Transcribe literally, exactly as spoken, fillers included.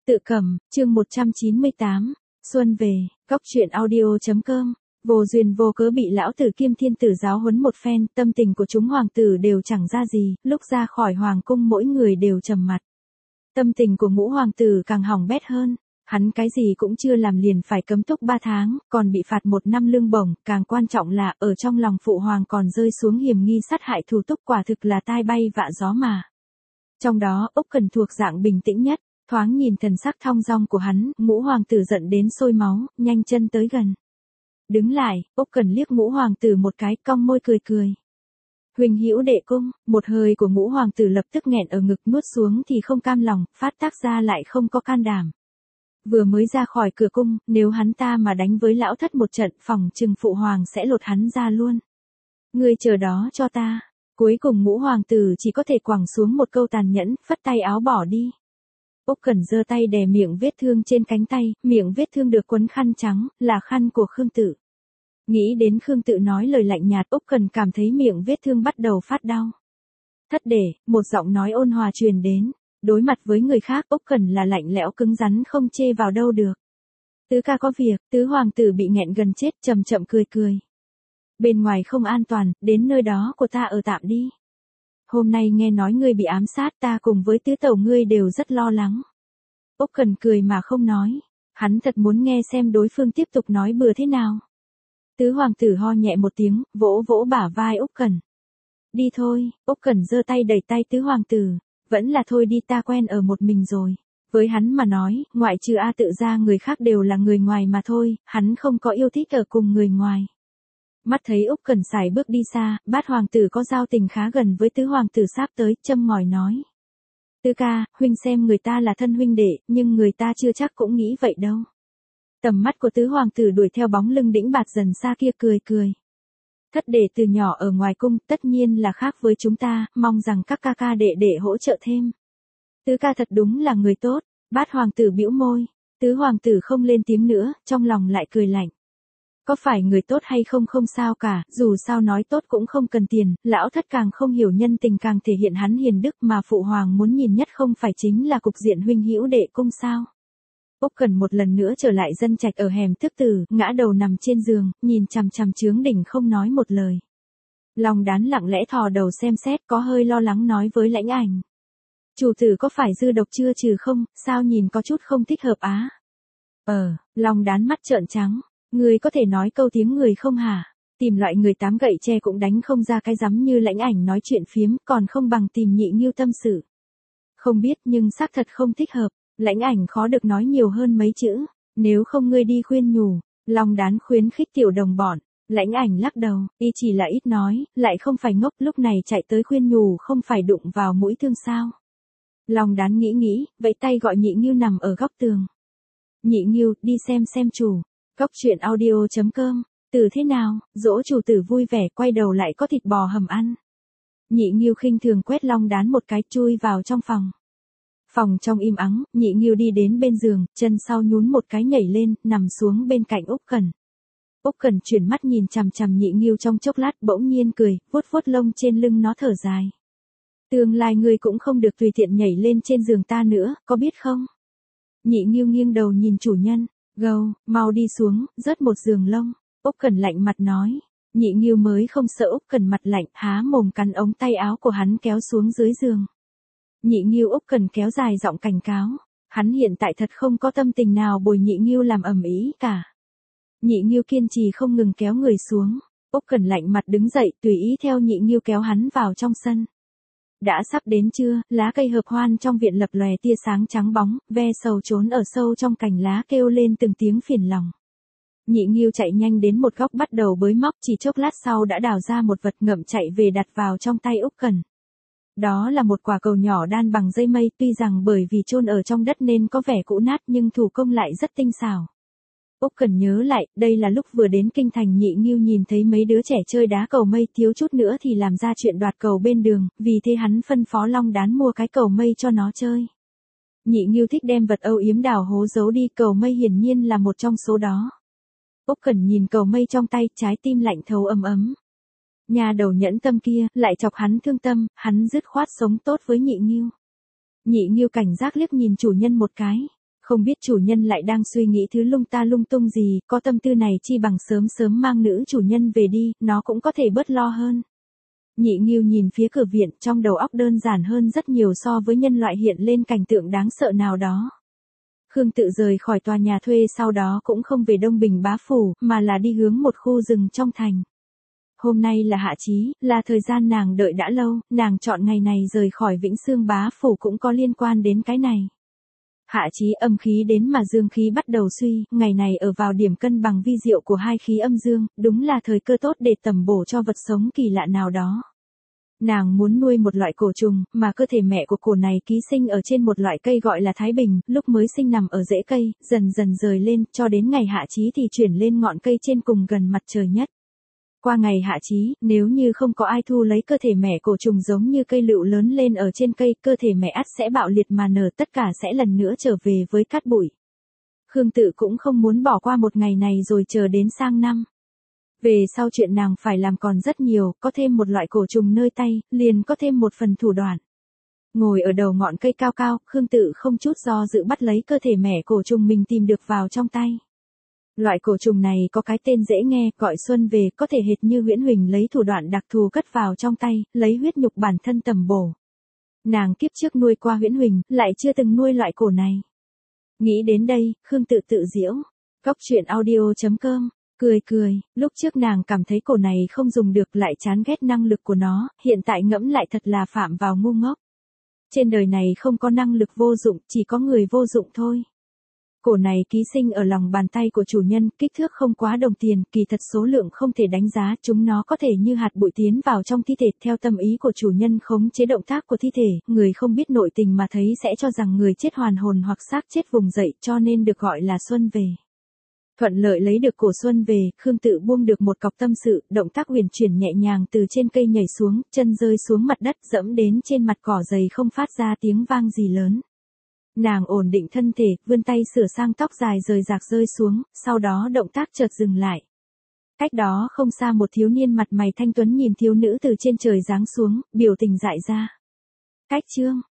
Tự cầm, chương một trăm chín mươi tám, Xuân về, góc truyện audio.com. Vô duyên vô cớ bị lão tử Kiêm Thiên Tử giáo huấn một phen, tâm tình của chúng hoàng tử đều chẳng ra gì, lúc ra khỏi hoàng cung mỗi người đều trầm mặt. Tâm tình của ngũ hoàng tử càng hỏng bét hơn, hắn cái gì cũng chưa làm liền phải cấm túc ba tháng, còn bị phạt một năm lương bổng, càng quan trọng là ở trong lòng phụ hoàng còn rơi xuống hiểm nghi sát hại thủ túc, quả thực là tai bay vạ gió mà. Trong đó, Úc Cần thuộc dạng bình tĩnh nhất. Thoáng nhìn thần sắc thong dong của hắn, ngũ hoàng tử giận đến sôi máu, nhanh chân tới gần. Đứng lại, Úc Cần liếc ngũ hoàng tử một cái, cong môi cười cười. Huỳnh hữu đệ cung, một hơi của ngũ hoàng tử lập tức nghẹn ở ngực, nuốt xuống thì không cam lòng, phát tác ra lại không có can đảm. Vừa mới ra khỏi cửa cung, nếu hắn ta mà đánh với lão thất một trận, phòng trừng phụ hoàng sẽ lột hắn ra luôn. Ngươi chờ đó cho ta. Cuối cùng ngũ hoàng tử chỉ có thể quẳng xuống một câu tàn nhẫn, phất tay áo bỏ đi. Úc Cần giơ tay đè miệng vết thương trên cánh tay, miệng vết thương được quấn khăn trắng, là khăn của Khương Tự. Nghĩ đến Khương Tự nói lời lạnh nhạt, Úc Cần cảm thấy miệng vết thương bắt đầu phát đau. Thất để, một giọng nói ôn hòa truyền đến, đối mặt với người khác Úc Cần là lạnh lẽo cứng rắn không chê vào đâu được. Tứ ca có việc, tứ hoàng tử bị nghẹn gần chết, chậm chậm cười cười. Bên ngoài không an toàn, đến nơi đó của ta ở tạm đi. Hôm nay nghe nói ngươi bị ám sát, ta cùng với tứ tẩu ngươi đều rất lo lắng. Úc Cần cười mà không nói, hắn thật muốn nghe xem đối phương tiếp tục nói bừa thế nào. Tứ hoàng tử ho nhẹ một tiếng, vỗ vỗ bả vai Úc Cần. Đi thôi, Úc Cần giơ tay đẩy tay tứ hoàng tử, vẫn là thôi đi, ta quen ở một mình rồi. Với hắn mà nói, ngoại trừ A Tự ra người khác đều là người ngoài mà thôi, hắn không có yêu thích ở cùng người ngoài. Mắt thấy Úc Cần sải bước đi xa, bát hoàng tử có giao tình khá gần với tứ hoàng tử sắp tới, châm ngòi nói. Tứ ca, huynh xem người ta là thân huynh đệ, nhưng người ta chưa chắc cũng nghĩ vậy đâu. Tầm mắt của tứ hoàng tử đuổi theo bóng lưng đĩnh bạt dần xa kia, cười cười. Thất đệ từ nhỏ ở ngoài cung, tất nhiên là khác với chúng ta, mong rằng các ca ca đệ đệ hỗ trợ thêm. Tứ ca thật đúng là người tốt, bát hoàng tử bĩu môi, tứ hoàng tử không lên tiếng nữa, trong lòng lại cười lạnh. Có phải người tốt hay không không sao cả, dù sao nói tốt cũng không cần tiền, lão thất càng không hiểu nhân tình càng thể hiện hắn hiền đức, mà phụ hoàng muốn nhìn nhất không phải chính là cục diện huynh hữu đệ cung sao. Úc Cần một lần nữa trở lại dân trạch ở hẻm Tước Tử, ngã đầu nằm trên giường, nhìn chằm chằm trướng đỉnh không nói một lời. Long Đán lặng lẽ thò đầu xem xét, có hơi lo lắng nói với Lãnh Ảnh. Chủ tử có phải dư độc chưa trừ không, sao nhìn có chút không thích hợp á. Ờ, Long Đán mắt trợn trắng. Người có thể nói câu tiếng người không hả? Tìm loại người tám gậy tre cũng đánh không ra cái rắm như Lãnh Ảnh nói chuyện phiếm, còn không bằng tìm Nhị Nghiêu tâm sự. Không biết nhưng xác thật không thích hợp, Lãnh Ảnh khó được nói nhiều hơn mấy chữ, nếu không ngươi đi khuyên nhủ. Long Đán khuyến khích tiểu đồng bọn, Lãnh Ảnh lắc đầu, y chỉ là ít nói, lại không phải ngốc, lúc này chạy tới khuyên nhủ không phải đụng vào mũi thương sao. Long Đán nghĩ nghĩ, vẫy tay gọi Nhị Nghiêu nằm ở góc tường. Nhị Nghiêu, đi xem xem chủ. Góc truyện audio.com, từ thế nào, dỗ chủ tử vui vẻ, quay đầu lại có thịt bò hầm ăn. Nhị Nghiêu khinh thường quét Long Đán một cái, chui vào trong phòng. Phòng trong im ắng, Nhị Nghiêu đi đến bên giường, chân sau nhún một cái nhảy lên, nằm xuống bên cạnh Úc Cần. Úc Cần chuyển mắt nhìn chằm chằm Nhị Nghiêu trong chốc lát, bỗng nhiên cười, vuốt vuốt lông trên lưng nó, thở dài. Tương lai ngươi cũng không được tùy tiện nhảy lên trên giường ta nữa, có biết không? Nhị Nghiêu nghiêng đầu nhìn chủ nhân. Gâu, mau đi xuống, rớt một giường lông. Úc Cần lạnh mặt nói. Nhị Nghiêu mới không sợ Úc Cần mặt lạnh, há mồm cắn ống tay áo của hắn kéo xuống dưới giường. Nhị Nghiêu Úc Cần kéo dài giọng cảnh cáo. Hắn hiện tại thật không có tâm tình nào bồi Nhị Nghiêu làm ầm ĩ cả. Nhị Nghiêu kiên trì không ngừng kéo người xuống. Úc Cần lạnh mặt đứng dậy, tùy ý theo Nhị Nghiêu kéo hắn vào trong sân. Đã sắp đến trưa, lá cây hợp hoan trong viện lập lòe tia sáng trắng bóng, ve sầu trốn ở sâu trong cành lá kêu lên từng tiếng phiền lòng. Nhị Nghiêu chạy nhanh đến một góc bắt đầu bới móc, chỉ chốc lát sau đã đào ra một vật ngậm chạy về đặt vào trong tay Úc Cần. Đó là một quả cầu nhỏ đan bằng dây mây, tuy rằng bởi vì chôn ở trong đất nên có vẻ cũ nát nhưng thủ công lại rất tinh xảo. Úc Cần nhớ lại, đây là lúc vừa đến kinh thành Nhị Nghiêu nhìn thấy mấy đứa trẻ chơi đá cầu mây, thiếu chút nữa thì làm ra chuyện đoạt cầu bên đường, vì thế hắn phân phó Long Đán mua cái cầu mây cho nó chơi. Nhị Nghiêu thích đem vật âu yếm đào hố giấu đi, cầu mây hiển nhiên là một trong số đó. Úc Cần nhìn cầu mây trong tay, trái tim lạnh thấu ấm ấm. Nhà đầu nhẫn tâm kia, lại chọc hắn thương tâm, hắn dứt khoát sống tốt với Nhị Nghiêu. Nhị Nghiêu cảnh giác liếc nhìn chủ nhân một cái. Không biết chủ nhân lại đang suy nghĩ thứ lung ta lung tung gì, có tâm tư này chi bằng sớm sớm mang nữ chủ nhân về đi, nó cũng có thể bớt lo hơn. Nhị Nghiêu nhìn phía cửa viện, trong đầu óc đơn giản hơn rất nhiều so với nhân loại hiện lên cảnh tượng đáng sợ nào đó. Khương Tự rời khỏi tòa nhà thuê sau đó cũng không về Đông Bình bá phủ, mà là đi hướng một khu rừng trong thành. Hôm nay là hạ chí, là thời gian nàng đợi đã lâu, nàng chọn ngày này rời khỏi Vĩnh Xương bá phủ cũng có liên quan đến cái này. Hạ chí âm khí đến mà dương khí bắt đầu suy, ngày này ở vào điểm cân bằng vi diệu của hai khí âm dương, đúng là thời cơ tốt để tầm bổ cho vật sống kỳ lạ nào đó. Nàng muốn nuôi một loại cổ trùng, mà cơ thể mẹ của cổ này ký sinh ở trên một loại cây gọi là Thái Bình, lúc mới sinh nằm ở rễ cây, dần dần rời lên, cho đến ngày hạ chí thì chuyển lên ngọn cây trên cùng gần mặt trời nhất. Qua ngày hạ chí, nếu như không có ai thu lấy cơ thể mẹ cổ trùng giống như cây lựu lớn lên ở trên cây, cơ thể mẹ ắt sẽ bạo liệt mà nở, tất cả sẽ lần nữa trở về với cát bụi. Khương Tự cũng không muốn bỏ qua một ngày này rồi chờ đến sang năm. Về sau chuyện nàng phải làm còn rất nhiều, có thêm một loại cổ trùng nơi tay, liền có thêm một phần thủ đoạn. Ngồi ở đầu ngọn cây cao cao, Khương Tự không chút do dự bắt lấy cơ thể mẹ cổ trùng mình tìm được vào trong tay. Loại cổ trùng này có cái tên dễ nghe, gọi Xuân về, có thể hệt như Huyễn Huỳnh lấy thủ đoạn đặc thù cất vào trong tay, lấy huyết nhục bản thân tầm bổ. Nàng kiếp trước nuôi qua Huyễn Huỳnh, lại chưa từng nuôi loại cổ này. Nghĩ đến đây, Khương Tự tự giễu. Cóc truyện audio chấm com Cười cười, lúc trước nàng cảm thấy cổ này không dùng được lại chán ghét năng lực của nó, hiện tại ngẫm lại thật là phạm vào ngu ngốc. Trên đời này không có năng lực vô dụng, chỉ có người vô dụng thôi. Cổ này ký sinh ở lòng bàn tay của chủ nhân, kích thước không quá đồng tiền, kỳ thật số lượng không thể đánh giá, chúng nó có thể như hạt bụi tiến vào trong thi thể theo tâm ý của chủ nhân khống chế động tác của thi thể, người không biết nội tình mà thấy sẽ cho rằng người chết hoàn hồn hoặc xác chết vùng dậy, cho nên được gọi là Xuân về. Thuận lợi lấy được cổ Xuân về, Khương Tự buông được một cọc tâm sự, động tác huyền chuyển nhẹ nhàng từ trên cây nhảy xuống, chân rơi xuống mặt đất dẫm đến trên mặt cỏ dày không phát ra tiếng vang gì lớn. Nàng ổn định thân thể, vươn tay sửa sang tóc dài rời rạc rơi xuống, sau đó động tác chợt dừng lại. Cách đó không xa một thiếu niên mặt mày thanh tuấn nhìn thiếu nữ từ trên trời giáng xuống, biểu tình dại ra. Cách chương